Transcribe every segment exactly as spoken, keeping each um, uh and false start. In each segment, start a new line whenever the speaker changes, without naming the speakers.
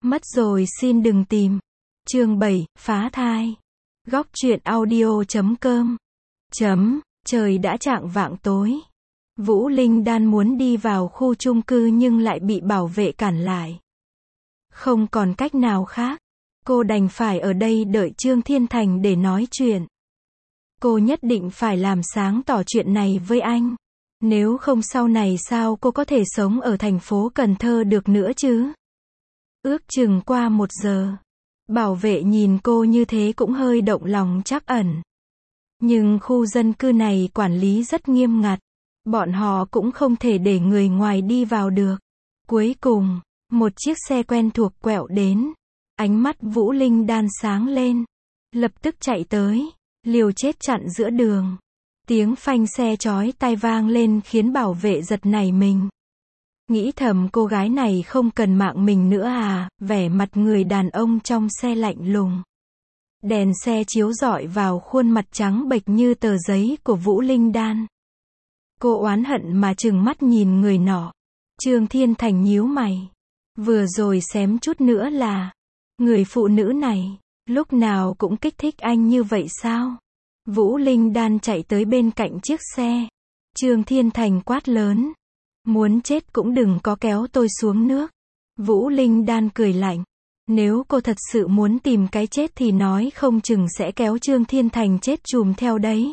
Mất rồi xin đừng tìm. Chương bảy, phá thai. Góc truyện audio chấm com. Chấm, trời đã chạng vạng tối. Vũ Linh Đan muốn đi vào khu chung cư nhưng lại bị bảo vệ cản lại. Không còn cách nào khác. Cô đành phải ở đây đợi Trương Thiên Thành để nói chuyện. Cô nhất định phải làm sáng tỏ chuyện này với anh. Nếu không sau này sao cô có thể sống ở thành phố Cần Thơ được nữa chứ? Ước chừng qua một giờ. Bảo vệ nhìn cô như thế cũng hơi động lòng trắc ẩn. Nhưng khu dân cư này quản lý rất nghiêm ngặt. Bọn họ cũng không thể để người ngoài đi vào được. Cuối cùng, một chiếc xe quen thuộc quẹo đến. Ánh mắt Vũ Linh Đan sáng lên. Lập tức chạy tới. Liều chết chặn giữa đường. Tiếng phanh xe chói tai vang lên khiến bảo vệ giật nảy mình. Nghĩ thầm cô gái này không cần mạng mình nữa à, vẻ mặt người đàn ông trong xe lạnh lùng. Đèn xe chiếu rọi vào khuôn mặt trắng bệch như tờ giấy của Vũ Linh Đan. Cô oán hận mà trừng mắt nhìn người nọ. Trương Thiên Thành nhíu mày. Vừa rồi xém chút nữa là, người phụ nữ này, lúc nào cũng kích thích anh như vậy sao? Vũ Linh Đan chạy tới bên cạnh chiếc xe. Trương Thiên Thành quát lớn. Muốn chết cũng đừng có kéo tôi xuống nước. Vũ Linh Đan cười lạnh. Nếu cô thật sự muốn tìm cái chết thì nói không chừng sẽ kéo Trương Thiên Thành chết chùm theo đấy.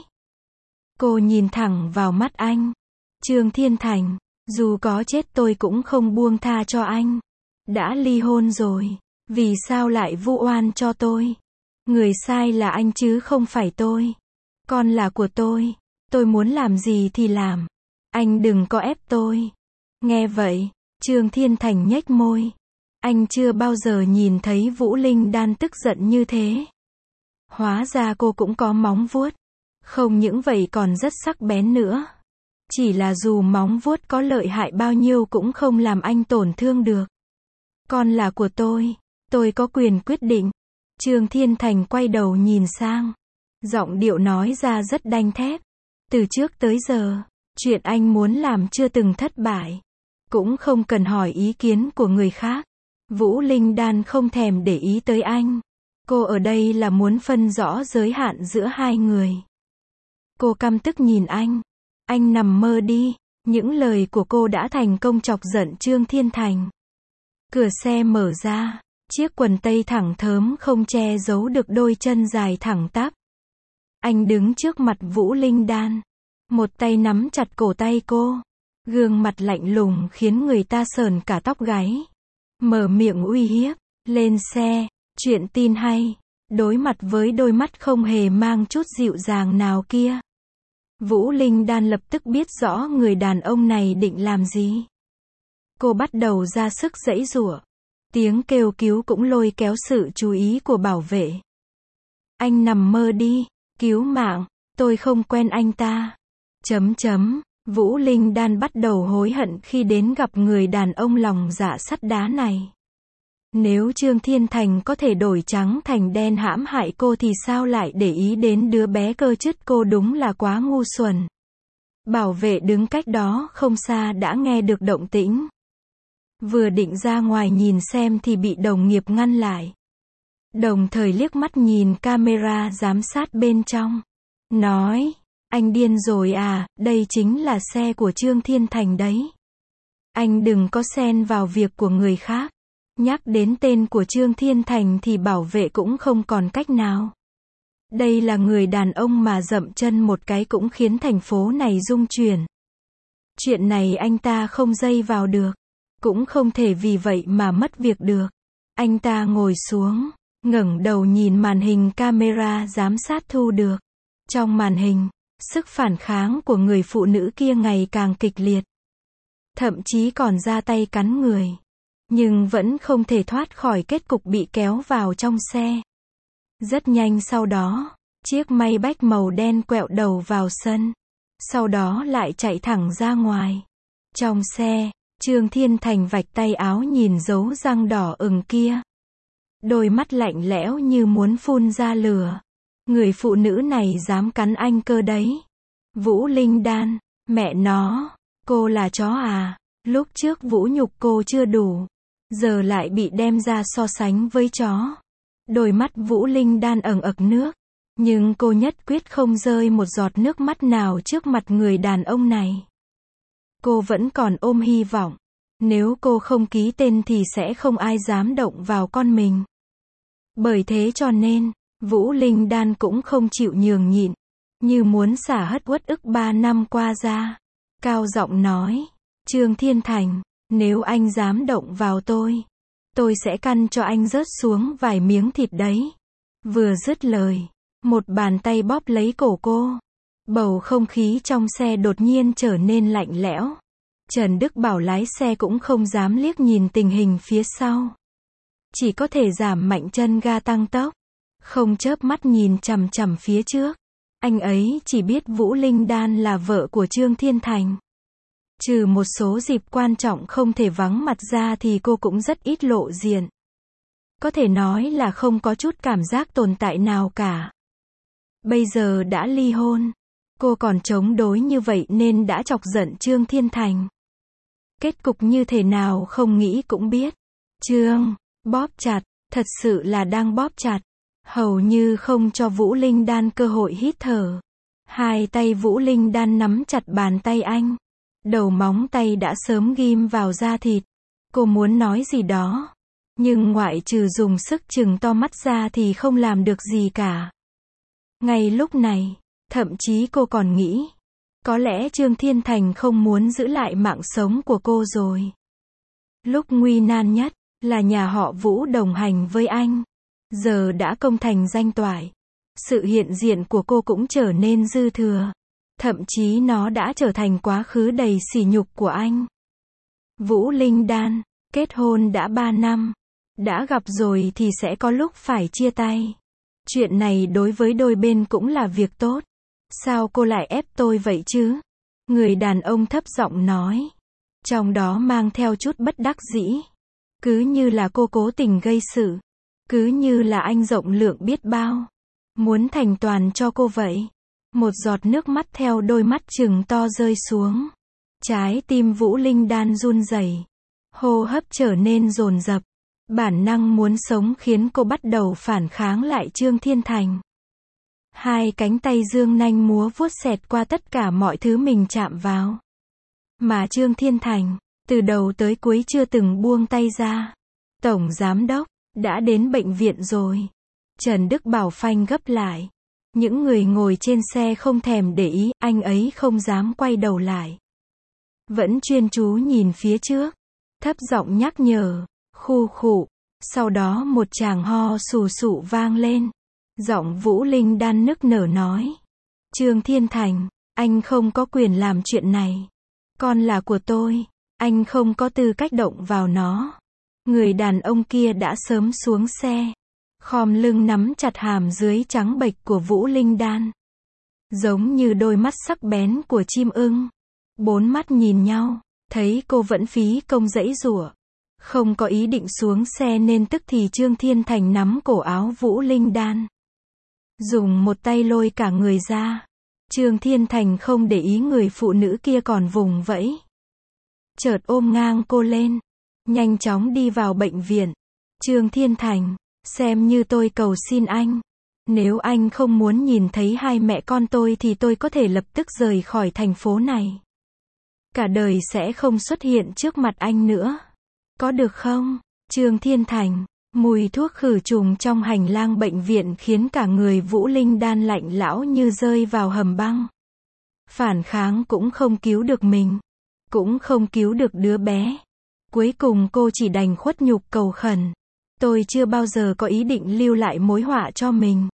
Cô nhìn thẳng vào mắt anh. Trương Thiên Thành, dù có chết tôi cũng không buông tha cho anh. Đã ly hôn rồi, vì sao lại vu oan cho tôi? Người sai là anh chứ không phải tôi. Con là của tôi, tôi muốn làm gì thì làm. Anh đừng có ép tôi. Nghe vậy, Trương Thiên Thành nhếch môi. Anh chưa bao giờ nhìn thấy Vũ Linh Đan tức giận như thế. Hóa ra cô cũng có móng vuốt. Không những vậy còn rất sắc bén nữa. Chỉ là dù móng vuốt có lợi hại bao nhiêu cũng không làm anh tổn thương được. Con là của tôi, tôi có quyền quyết định. Trương Thiên Thành quay đầu nhìn sang. Giọng điệu nói ra rất đanh thép. Từ trước tới giờ, chuyện anh muốn làm chưa từng thất bại. Cũng không cần hỏi ý kiến của người khác. Vũ Linh Đan không thèm để ý tới anh. Cô ở đây là muốn phân rõ giới hạn giữa hai người. Cô căm tức nhìn anh. Anh nằm mơ đi. Những lời của cô đã thành công chọc giận Trương Thiên Thành. Cửa xe mở ra. Chiếc quần tây thẳng thớm không che giấu được đôi chân dài thẳng tắp. Anh đứng trước mặt Vũ Linh Đan. Một tay nắm chặt cổ tay cô. Gương mặt lạnh lùng khiến người ta sởn cả tóc gáy. Mở miệng uy hiếp. Lên xe. Chuyện tin hay. Đối mặt với đôi mắt không hề mang chút dịu dàng nào kia. Vũ Linh Đan lập tức biết rõ người đàn ông này định làm gì. Cô bắt đầu ra sức giãy giụa. Tiếng kêu cứu cũng lôi kéo sự chú ý của bảo vệ. Anh nằm mơ đi. Cứu mạng. Tôi không quen anh ta. Chấm chấm. Vũ Linh Đan bắt đầu hối hận khi đến gặp người đàn ông lòng dạ sắt đá này. Nếu Trương Thiên Thành có thể đổi trắng thành đen hãm hại cô thì sao lại để ý đến đứa bé cơ chứt, cô đúng là quá ngu xuẩn. Bảo vệ đứng cách đó không xa đã nghe được động tĩnh. Vừa định ra ngoài nhìn xem thì bị đồng nghiệp ngăn lại. Đồng thời liếc mắt nhìn camera giám sát bên trong. Nói, anh điên rồi à, đây chính là xe của Trương Thiên Thành đấy. Anh đừng có xen vào việc của người khác. Nhắc đến tên của Trương Thiên Thành thì bảo vệ cũng không còn cách nào. Đây là người đàn ông mà dậm chân một cái cũng khiến thành phố này rung chuyển. Chuyện này anh ta không dây vào được. Cũng không thể vì vậy mà mất việc được. Anh ta ngồi xuống, ngẩng đầu nhìn màn hình camera giám sát thu được. Trong màn hình, sức phản kháng của người phụ nữ kia ngày càng kịch liệt. Thậm chí còn ra tay cắn người. Nhưng vẫn không thể thoát khỏi kết cục bị kéo vào trong xe. Rất nhanh sau đó, chiếc Maybach màu đen quẹo đầu vào sân. Sau đó lại chạy thẳng ra ngoài. Trong xe, Trương Thiên Thành vạch tay áo nhìn dấu răng đỏ ửng kia. Đôi mắt lạnh lẽo như muốn phun ra lửa. Người phụ nữ này dám cắn anh cơ đấy. Vũ Linh Đan, mẹ nó, cô là chó à? Lúc trước vũ nhục cô chưa đủ. giờ lại bị đem ra so sánh với chó. Đôi mắt Vũ Linh Đan ẩn ực nước, nhưng cô nhất quyết không rơi một giọt nước mắt nào trước mặt người đàn ông này. Cô vẫn còn ôm hy vọng, nếu cô không ký tên thì sẽ không ai dám động vào con mình. Bởi thế cho nên, Vũ Linh Đan cũng không chịu nhường nhịn, như muốn xả hết uất ức ba năm qua ra. Cao giọng nói, Trương Thiên Thành, nếu anh dám động vào tôi, tôi sẽ căn cho anh rớt xuống vài miếng thịt đấy. Vừa dứt lời, một bàn tay bóp lấy cổ cô. Bầu không khí trong xe đột nhiên trở nên lạnh lẽo. Trần Đức Bảo lái xe cũng không dám liếc nhìn tình hình phía sau. Chỉ có thể giảm mạnh chân ga tăng tốc, không chớp mắt nhìn chằm chằm phía trước. Anh ấy chỉ biết Vũ Linh Đan là vợ của Trương Thiên Thành. Trừ một số dịp quan trọng không thể vắng mặt ra thì cô cũng rất ít lộ diện. Có thể nói là không có chút cảm giác tồn tại nào cả. Bây giờ đã ly hôn, cô còn chống đối như vậy nên đã chọc giận Trương Thiên Thành. Kết cục như thế nào không nghĩ cũng biết. Trương, bóp chặt, thật sự là đang bóp chặt. Hầu như không cho Vũ Linh Đan cơ hội hít thở. Hai tay Vũ Linh Đan nắm chặt bàn tay anh. Đầu móng tay đã sớm ghim vào da thịt. Cô muốn nói gì đó, nhưng ngoại trừ dùng sức trừng to mắt ra thì không làm được gì cả. Ngay lúc này, thậm chí cô còn nghĩ, có lẽ Trương Thiên Thành không muốn giữ lại mạng sống của cô rồi. Lúc nguy nan nhất, là nhà họ Vũ đồng hành với anh. Giờ đã công thành danh toại. Sự hiện diện của cô cũng trở nên dư thừa. Thậm chí nó đã trở thành quá khứ đầy sỉ nhục của anh. Vũ Linh Đan, kết hôn đã ba năm. Đã gặp rồi thì sẽ có lúc phải chia tay. Chuyện này đối với đôi bên cũng là việc tốt. Sao cô lại ép tôi vậy chứ? Người đàn ông thấp giọng nói. Trong đó mang theo chút bất đắc dĩ. Cứ như là cô cố tình gây sự. Cứ như là anh rộng lượng biết bao. Muốn thành toàn cho cô vậy. Một giọt nước mắt theo đôi mắt trừng to rơi xuống. Trái tim Vũ Linh Đan run rẩy. Hô hấp trở nên dồn dập. Bản năng muốn sống khiến cô bắt đầu phản kháng lại Trương Thiên Thành. Hai cánh tay dương nanh múa vuốt xẹt qua tất cả mọi thứ mình chạm vào. Mà Trương Thiên Thành, từ đầu tới cuối chưa từng buông tay ra. Tổng giám đốc, đã đến bệnh viện rồi. Trần Đức Bảo phanh gấp lại. Những người ngồi trên xe không thèm để ý, anh ấy không dám quay đầu lại. Vẫn chuyên chú nhìn phía trước. Thấp giọng nhắc nhở, khu khụ. Sau đó một tràng ho sù sụ vang lên. Giọng Vũ Linh Đan nức nở nói. Trương Thiên Thành, anh không có quyền làm chuyện này. Con là của tôi, anh không có tư cách động vào nó. Người đàn ông kia đã sớm xuống xe. Khom lưng nắm chặt hàm dưới trắng bệch của Vũ Linh Đan. Giống như đôi mắt sắc bén của chim ưng. Bốn mắt nhìn nhau, thấy cô vẫn phí công giãy giụa. Không có ý định xuống xe nên tức thì Trương Thiên Thành nắm cổ áo Vũ Linh Đan. Dùng một tay lôi cả người ra. Trương Thiên Thành không để ý người phụ nữ kia còn vùng vẫy. Chợt ôm ngang cô lên. Nhanh chóng đi vào bệnh viện. Trương Thiên Thành, xem như tôi cầu xin anh. Nếu anh không muốn nhìn thấy hai mẹ con tôi thì tôi có thể lập tức rời khỏi thành phố này. Cả đời sẽ không xuất hiện trước mặt anh nữa. Có được không? Trương Thiên Thành, mùi thuốc khử trùng trong hành lang bệnh viện khiến cả người Vũ Linh Đan lạnh lẽo như rơi vào hầm băng. Phản kháng cũng không cứu được mình. Cũng không cứu được đứa bé. Cuối cùng cô chỉ đành khuất nhục cầu khẩn. Tôi chưa bao giờ có ý định lưu lại mối họa cho mình.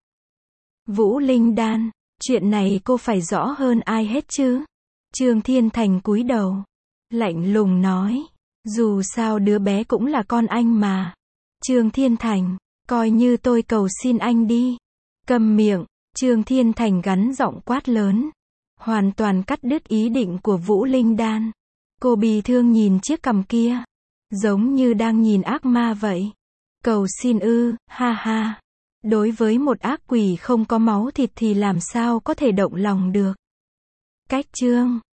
Vũ Linh Đan, chuyện này cô phải rõ hơn ai hết chứ. Trương Thiên Thành cúi đầu. Lạnh lùng nói. Dù sao đứa bé cũng là con anh mà. Trương Thiên Thành, coi như tôi cầu xin anh đi. Câm miệng, Trương Thiên Thành gắn giọng quát lớn. Hoàn toàn cắt đứt ý định của Vũ Linh Đan. Cô bi thương nhìn chiếc cằm kia. Giống như đang nhìn ác ma vậy. Cầu xin ư, ha ha. Đối với một ác quỷ không có máu thịt thì làm sao có thể động lòng được. Cách chương